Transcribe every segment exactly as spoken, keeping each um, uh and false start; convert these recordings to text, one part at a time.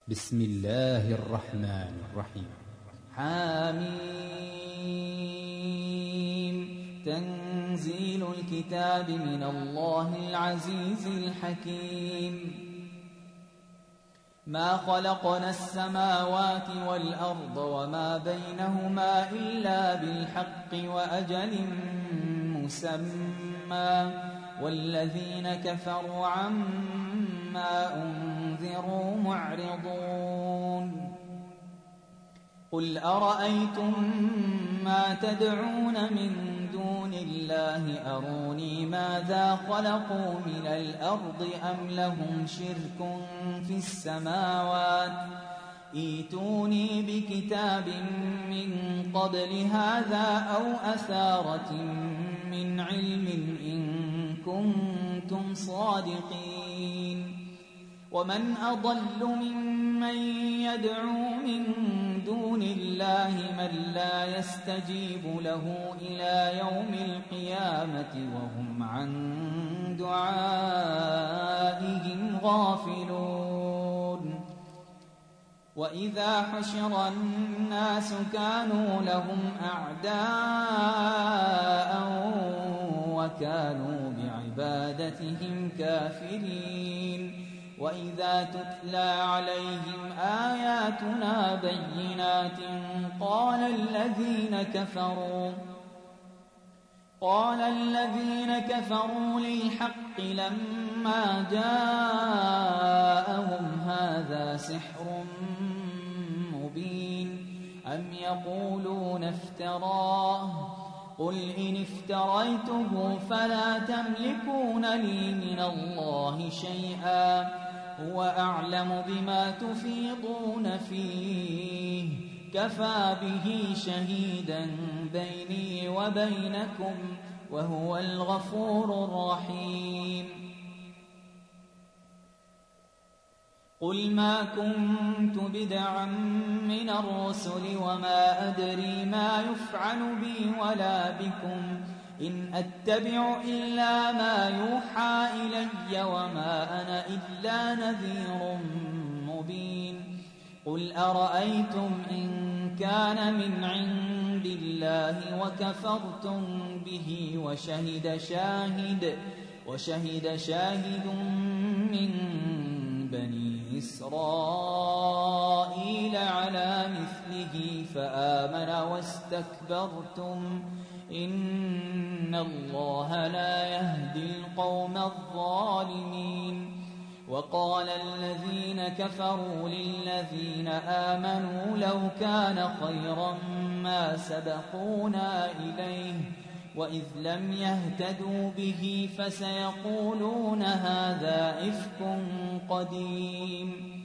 بسم الله الرحمن الرحيم. حميم. تنزيل الكتاب من الله العزيز الحكيم. ما خلقنا السماوات والأرض وما بينهما إلا بالحق وأجل مسمى والذين كفروا عما أنذروا معرضون. قل أرأيتم ما تدعون من دون الله أروني ماذا خلقوا من الأرض أم لهم شرك في السماوات ائتوني بكتاب من قبل هذا أو أثارة من علم إن كنتم صادقين. ومن أضل ممن يدعو من دون الله من لا يستجيب له إلى يوم القيامة وهم عن دعائهم غافلون. وإذا حشر الناس كانوا لهم أعداء وكانوا بعبادتهم كافرين. وإذا تتلى عليهم آياتنا بينات قال الذين كفروا قال الذين كفروا للحق لما جاءهم هذا سحر مبين أم يقولون افتراه قل إن افتريته فلا تملكون لي من الله شيئا هو أعلم بما تفيضون فيه كفى به شهيدا بيني وبينكم وهو الغفور الرحيم. قل ما كنت بدعا من الرسل وما أدري ما يفعل بي ولا بكم إن أتبع إلا ما يوحى إلي وما أنا إلا نذير مبين. قل أرأيتم إن كان من عند الله وكفرتم به وشهد شاهد وشهد شاهد من بني إسرائيل على مثله فآمن واستكبرتم إن الله لا يهدي القوم الظالمين. وقال الذين كفروا للذين آمنوا لو كان خيرا ما سبقونا إليه وإذ لم يهتدوا به فسيقولون هذا إفك قديم.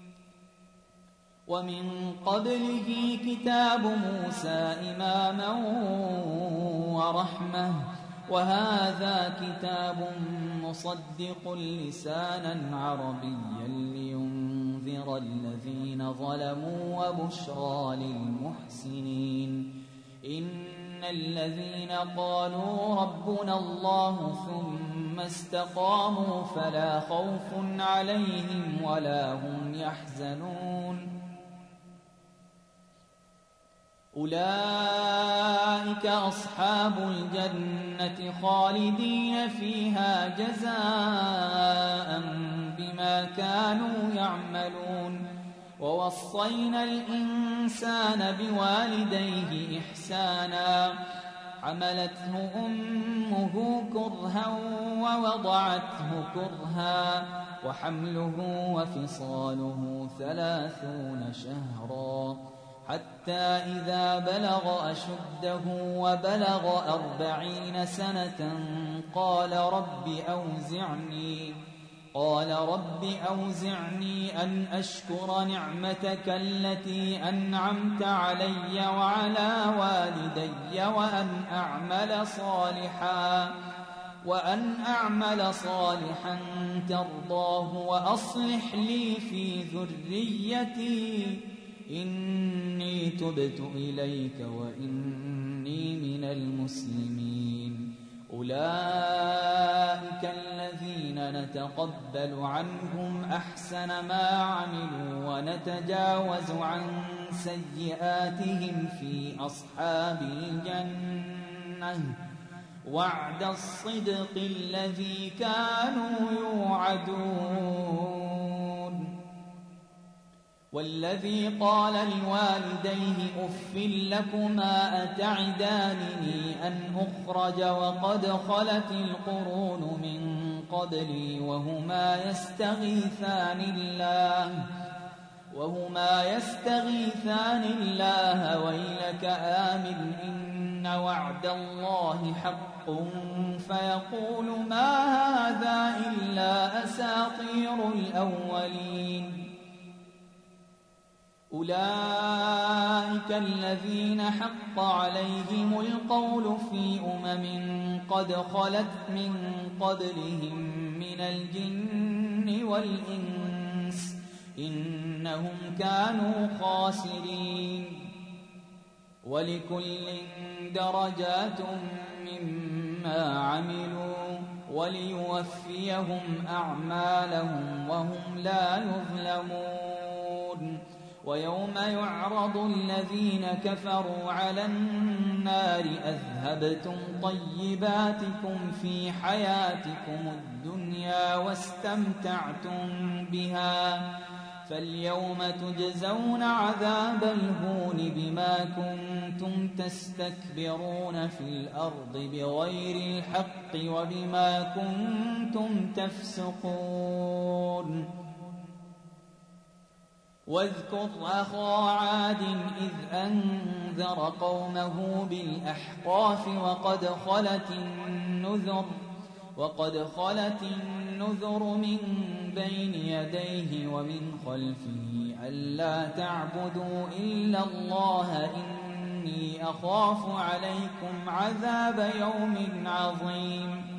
ومن قبله كتاب موسى إماما ورحمة وهذا كتاب مصدق لسانا عربيا لينذر الذين ظلموا وبشرى للمحسنين. إن الذين قالوا ربنا الله ثم استقاموا فلا خوف عليهم ولا هم يحزنون أولئك أصحاب الجنة خالدين فيها جزاء بما كانوا يعملون. ووصينا الإنسان بوالديه إحسانا حملته أمه كرها ووضعته كرها وحمله وفصاله ثلاثون شهرا حتى إذا بلغ أشده وبلغ أربعين سنة قال رب أوزعني قال رب أوزعني أن أشكر نعمتك التي أنعمت علي وعلى والدي وأن أعمل صالحا وأن أعمل صالحا ترضاه وأصلح لي في ذريتي إني تبت إليك وإني من المسلمين. أولئك الذين نتقبل عنهم أحسن ما عملوا ونتجاوز عن سيئاتهم في أصحاب الجنة وعد الصدق الذي كانوا يوعدون. والذي قال لوالديه أف لكما أتعدانني أن أخرج وقد خلت القرون من قبلي وهما يستغيثان الله وهما يستغيثان الله ويلك آمن إن وعد الله حق فيقول ما هذا إلا أساطير الأولين. أولئك الذين حق عليهم القول في أمم قد خلت من قبلهم من الجن والإنس إنهم كانوا خاسرين. ولكل درجات مما عملوا وليوفيهم أعمالهم وهم لا يظلمون. ويوم يعرض الذين كفروا على النار أذهبتم طيباتكم في حياتكم الدنيا واستمتعتم بها فاليوم تجزون عذاب الهون بما كنتم تستكبرون في الأرض بغير الحق وبما كنتم تفسقون. واذكر أخا عاد إذ أنذر قومه بالأحقاف وقد خلت النذر وقد خلت النذر من بين يديه ومن خلفه ألا تعبدوا إلا الله إني أخاف عليكم عذاب يوم عظيم.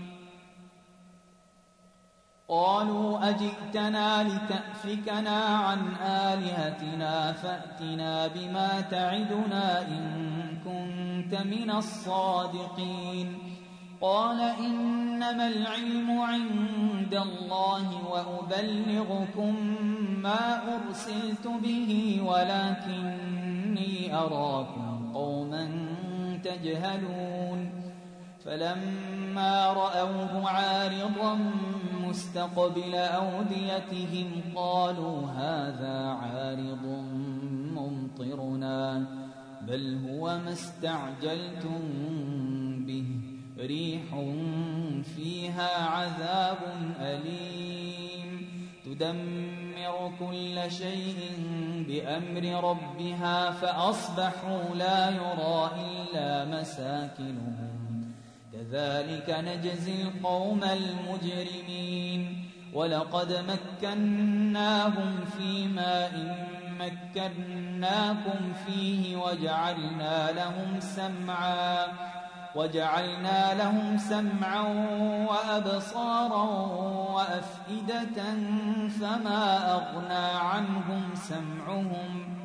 قالوا أجئتنا لتأفكنا عن آلهتنا فأتنا بما تعدنا إن كنت من الصادقين. قال إنما العلم عند الله وأبلغكم ما أرسلت به ولكني أراكم قوما تجهلون. فلما رأوه عارضا مستقبل أوديتهم قالوا هذا عارض ممطرنا بل هو ما استعجلتم به ريح فيها عذاب أليم تدمر كل شيء بأمر ربها فأصبحوا لا يرى إلا مساكنهم كذلك نجزي القوم المجرمين. ولقد مكناهم في ماء مكناكم فيه وجعلنا لهم سمعا وجعلنا لهم سمعا وأبصارا وأفئدة فما أغنى عنهم سمعهم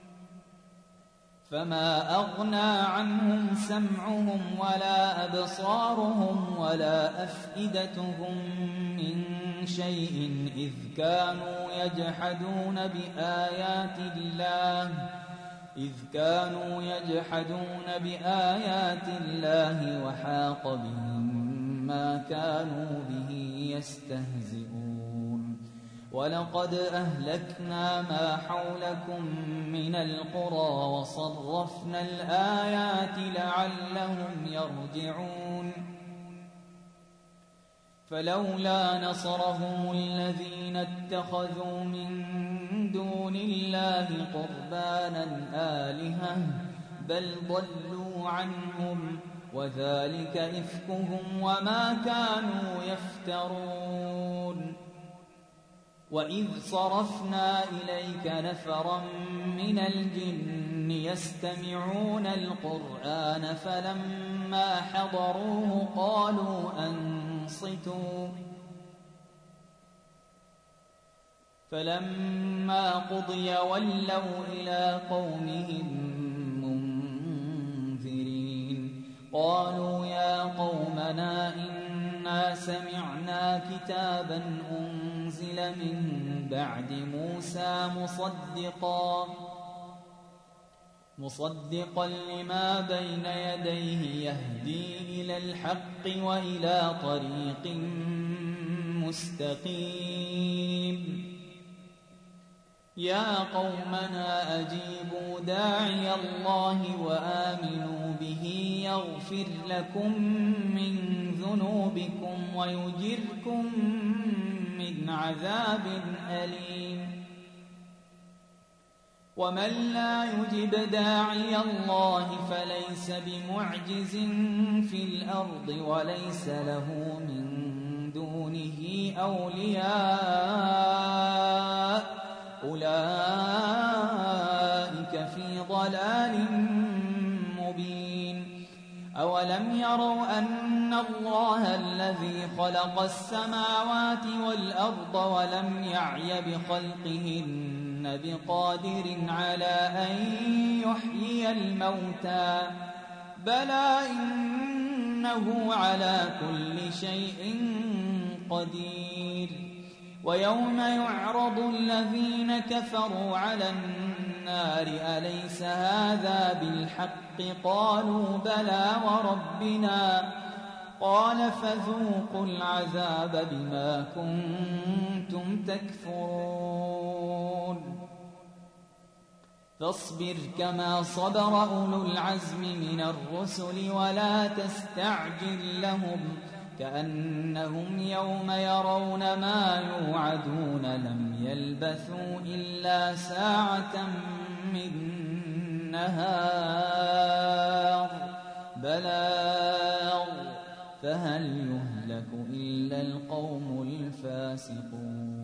فما أغنى عنهم سمعهم ولا أبصارهم ولا أفئدتهم من شيء إذ كانوا يجحدون بآيات الله إذ كانوا يجحدون بآيات الله وحاق بهم ما كانوا به يستهزئون. ولقد أهلكنا ما حولكم من القرى وصرفنا الآيات لعلهم يرجعون. فلولا نصرهم الذين اتخذوا من دون الله قربانا آلهة بل ضلوا عنهم وذلك إفكهم وما كانوا يفترون. وإذ صرفنا إليك نفرا من الجن يستمعون القرآن فلما حضروه قالوا أنصتوا فلما قضي ولوا إلى قومهم منذرين. قالوا يا قومنا إن إنا سمعنا كتابا أنزل من بعد موسى مصدقا مصدقا لما بين يديه يهدي إلى الحق وإلى طريق مستقيم يا قومنا أجيبوا داعي الله وآمنوا به يغفر لكم من ذنوبكم ويجركم من عذاب أليم ومن لا يجب داعي الله فليس بمعجز في الأرض وليس له من دونه أولياء أولئك في ضلال مبين أولم يروا أن الله الذي خلق السماوات والأرض ولم يعي بخلقهن بقادر على أن يحيي الموتى بلى إنه على كل شيء قدير ويوم يعرض الذين كفروا على النار أليس هذا بالحق قالوا بلى وربنا قال فذوقوا العذاب بما كنتم تكفرون فاصبر كما صبر أولو العزم من الرسل ولا تستعجل لهم كأنهم يوم يرون ما يوعدون لم يلبثوا إلا ساعة من نهار بلاغ فهل يهلك إلا القوم الفاسقون